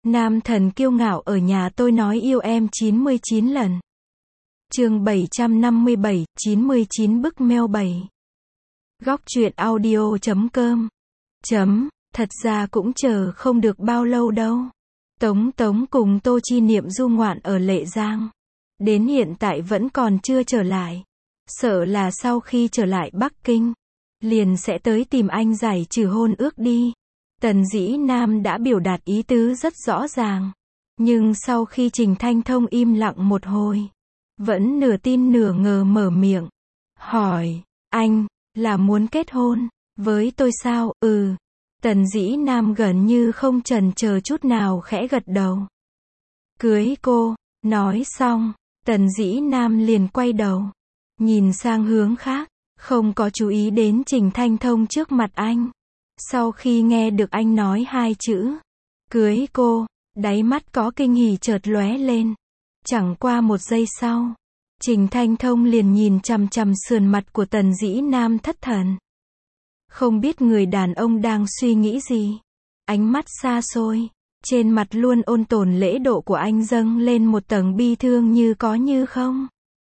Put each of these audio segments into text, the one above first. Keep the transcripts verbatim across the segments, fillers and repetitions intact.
Nam thần kiêu ngạo ở nhà tôi nói yêu em chín mươi chín lần. Chương bảy trăm năm mươi bảy, chín mươi chín bức mail bảy. Góc truyện audio chấm com. Chấm, thật ra cũng chờ không được bao lâu đâu. Tống Tống cùng Tô Chi Niệm du ngoạn ở Lệ Giang. Đến hiện tại vẫn còn chưa trở lại. Sợ là sau khi trở lại Bắc Kinh, liền sẽ tới tìm anh giải trừ hôn ước đi. Tần Dĩ Nam đã biểu đạt ý tứ rất rõ ràng. Nhưng sau khi Trình Thanh Thông im lặng một hồi, vẫn nửa tin nửa ngờ mở miệng. Hỏi, anh, là muốn kết hôn với tôi sao? Ừ. Tần Dĩ Nam gần như không chần chờ chút nào khẽ gật đầu. Cưới cô. Nói xong, Tần Dĩ Nam liền quay đầu, nhìn sang hướng khác, không có chú ý đến Trình Thanh Thông trước mặt anh. Sau khi nghe được anh nói hai chữ cưới cô, đáy mắt có kinh hỉ chợt lóe lên. Chẳng qua một giây sau, Trình Thanh Thông liền nhìn chằm chằm sườn mặt của Tần Dĩ Nam thất thần. Không biết người đàn ông đang suy nghĩ gì. Ánh mắt xa xôi, trên mặt luôn ôn tồn lễ độ của anh dâng lên một tầng bi thương như có như không.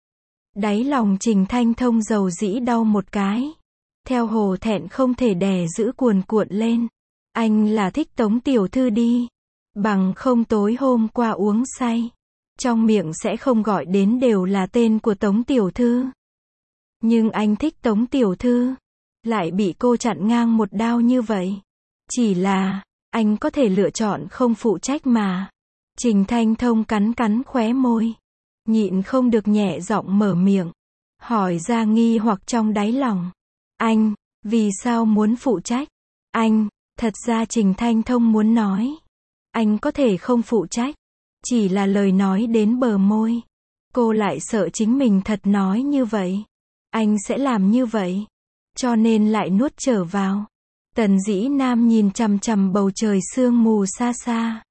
Đáy lòng Trình Thanh Thông dầu dĩ đau một cái. Theo hồ thẹn không thể đè giữ cuồn cuộn lên. Anh là thích Tống tiểu thư đi. Bằng không tối hôm qua uống say, trong miệng sẽ không gọi đến đều là tên của Tống tiểu thư. Nhưng anh thích Tống tiểu thư, lại bị cô chặn ngang một đao như vậy. Chỉ là, anh có thể lựa chọn không phụ trách mà. Trình Thanh Thông cắn cắn khóe môi, nhịn không được nhẹ giọng mở miệng, hỏi ra nghi hoặc trong đáy lòng. Anh, vì sao muốn phụ trách? Anh, thật ra Trình Thanh Thông muốn nói, anh có thể không phụ trách. Chỉ là lời nói đến bờ môi, cô lại sợ chính mình thật nói như vậy, anh sẽ làm như vậy, cho nên lại nuốt trở vào. Tần Dĩ Nam nhìn chằm chằm bầu trời sương mù xa xa,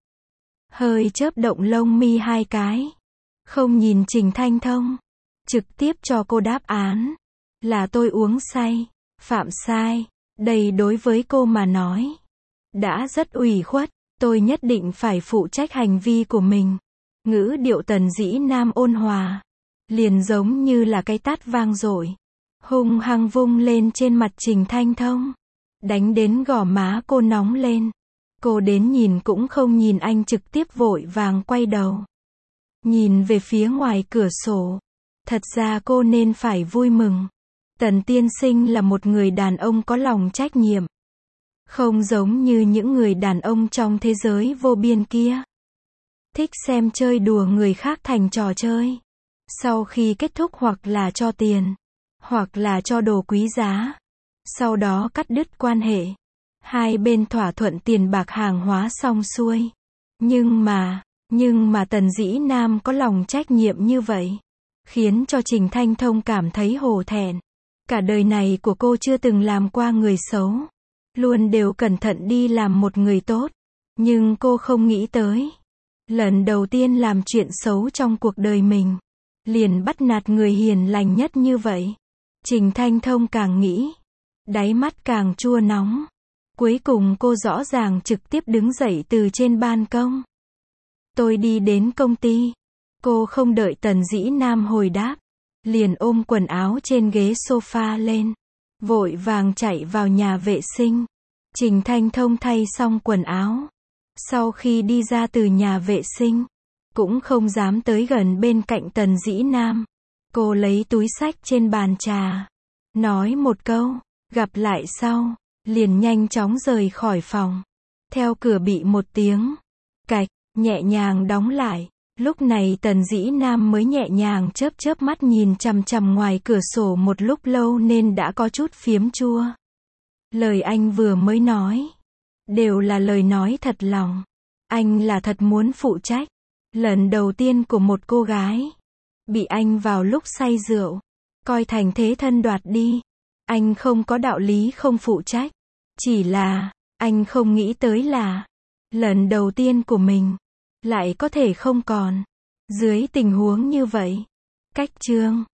hơi chớp động lông mi hai cái, không nhìn Trình Thanh Thông, trực tiếp cho cô đáp án. Là tôi uống say, phạm sai. Đây đối với cô mà nói, đã rất ủy khuất. Tôi nhất định phải phụ trách hành vi của mình. Ngữ điệu Tần Dĩ Nam ôn hòa, liền giống như là cái tát vang dội, hung hăng vung lên trên mặt Trình Thanh Thông, đánh đến gò má cô nóng lên. Cô đến nhìn cũng không nhìn anh, trực tiếp vội vàng quay đầu, nhìn về phía ngoài cửa sổ. Thật ra cô nên phải vui mừng. Tần tiên sinh là một người đàn ông có lòng trách nhiệm. Không giống như những người đàn ông trong thế giới vô biên kia, thích xem chơi đùa người khác thành trò chơi. Sau khi kết thúc hoặc là cho tiền, hoặc là cho đồ quý giá, sau đó cắt đứt quan hệ. Hai bên thỏa thuận tiền bạc hàng hóa xong xuôi. Nhưng mà, nhưng mà Tần Dĩ Nam có lòng trách nhiệm như vậy, khiến cho Trình Thanh Thông cảm thấy hổ thẹn. Cả đời này của cô chưa từng làm qua người xấu, luôn đều cẩn thận đi làm một người tốt. Nhưng cô không nghĩ tới, lần đầu tiên làm chuyện xấu trong cuộc đời mình, liền bắt nạt người hiền lành nhất như vậy. Trình Thanh Thông càng nghĩ, đáy mắt càng chua nóng. Cuối cùng cô rõ ràng trực tiếp đứng dậy từ trên ban công. Tôi đi đến công ty. Cô không đợi Tần Dĩ Nam hồi đáp, liền ôm quần áo trên ghế sofa lên, vội vàng chạy vào nhà vệ sinh. Trình Thanh Thông thay xong quần áo, sau khi đi ra từ nhà vệ sinh, cũng không dám tới gần bên cạnh Tần Dĩ Nam. Cô lấy túi xách trên bàn trà, nói một câu, gặp lại sau, liền nhanh chóng rời khỏi phòng. Theo cửa bị một tiếng cạch, nhẹ nhàng đóng lại. Lúc này Tần Dĩ Nam mới nhẹ nhàng chớp chớp mắt nhìn chằm chằm ngoài cửa sổ một lúc lâu nên đã có chút phiếm chua. Lời anh vừa mới nói, đều là lời nói thật lòng. Anh là thật muốn phụ trách. Lần đầu tiên của một cô gái, bị anh vào lúc say rượu, coi thành thế thân đoạt đi. Anh không có đạo lý không phụ trách. Chỉ là, anh không nghĩ tới là, lần đầu tiên của mình, lại có thể không còn. Dưới tình huống như vậy, cách chương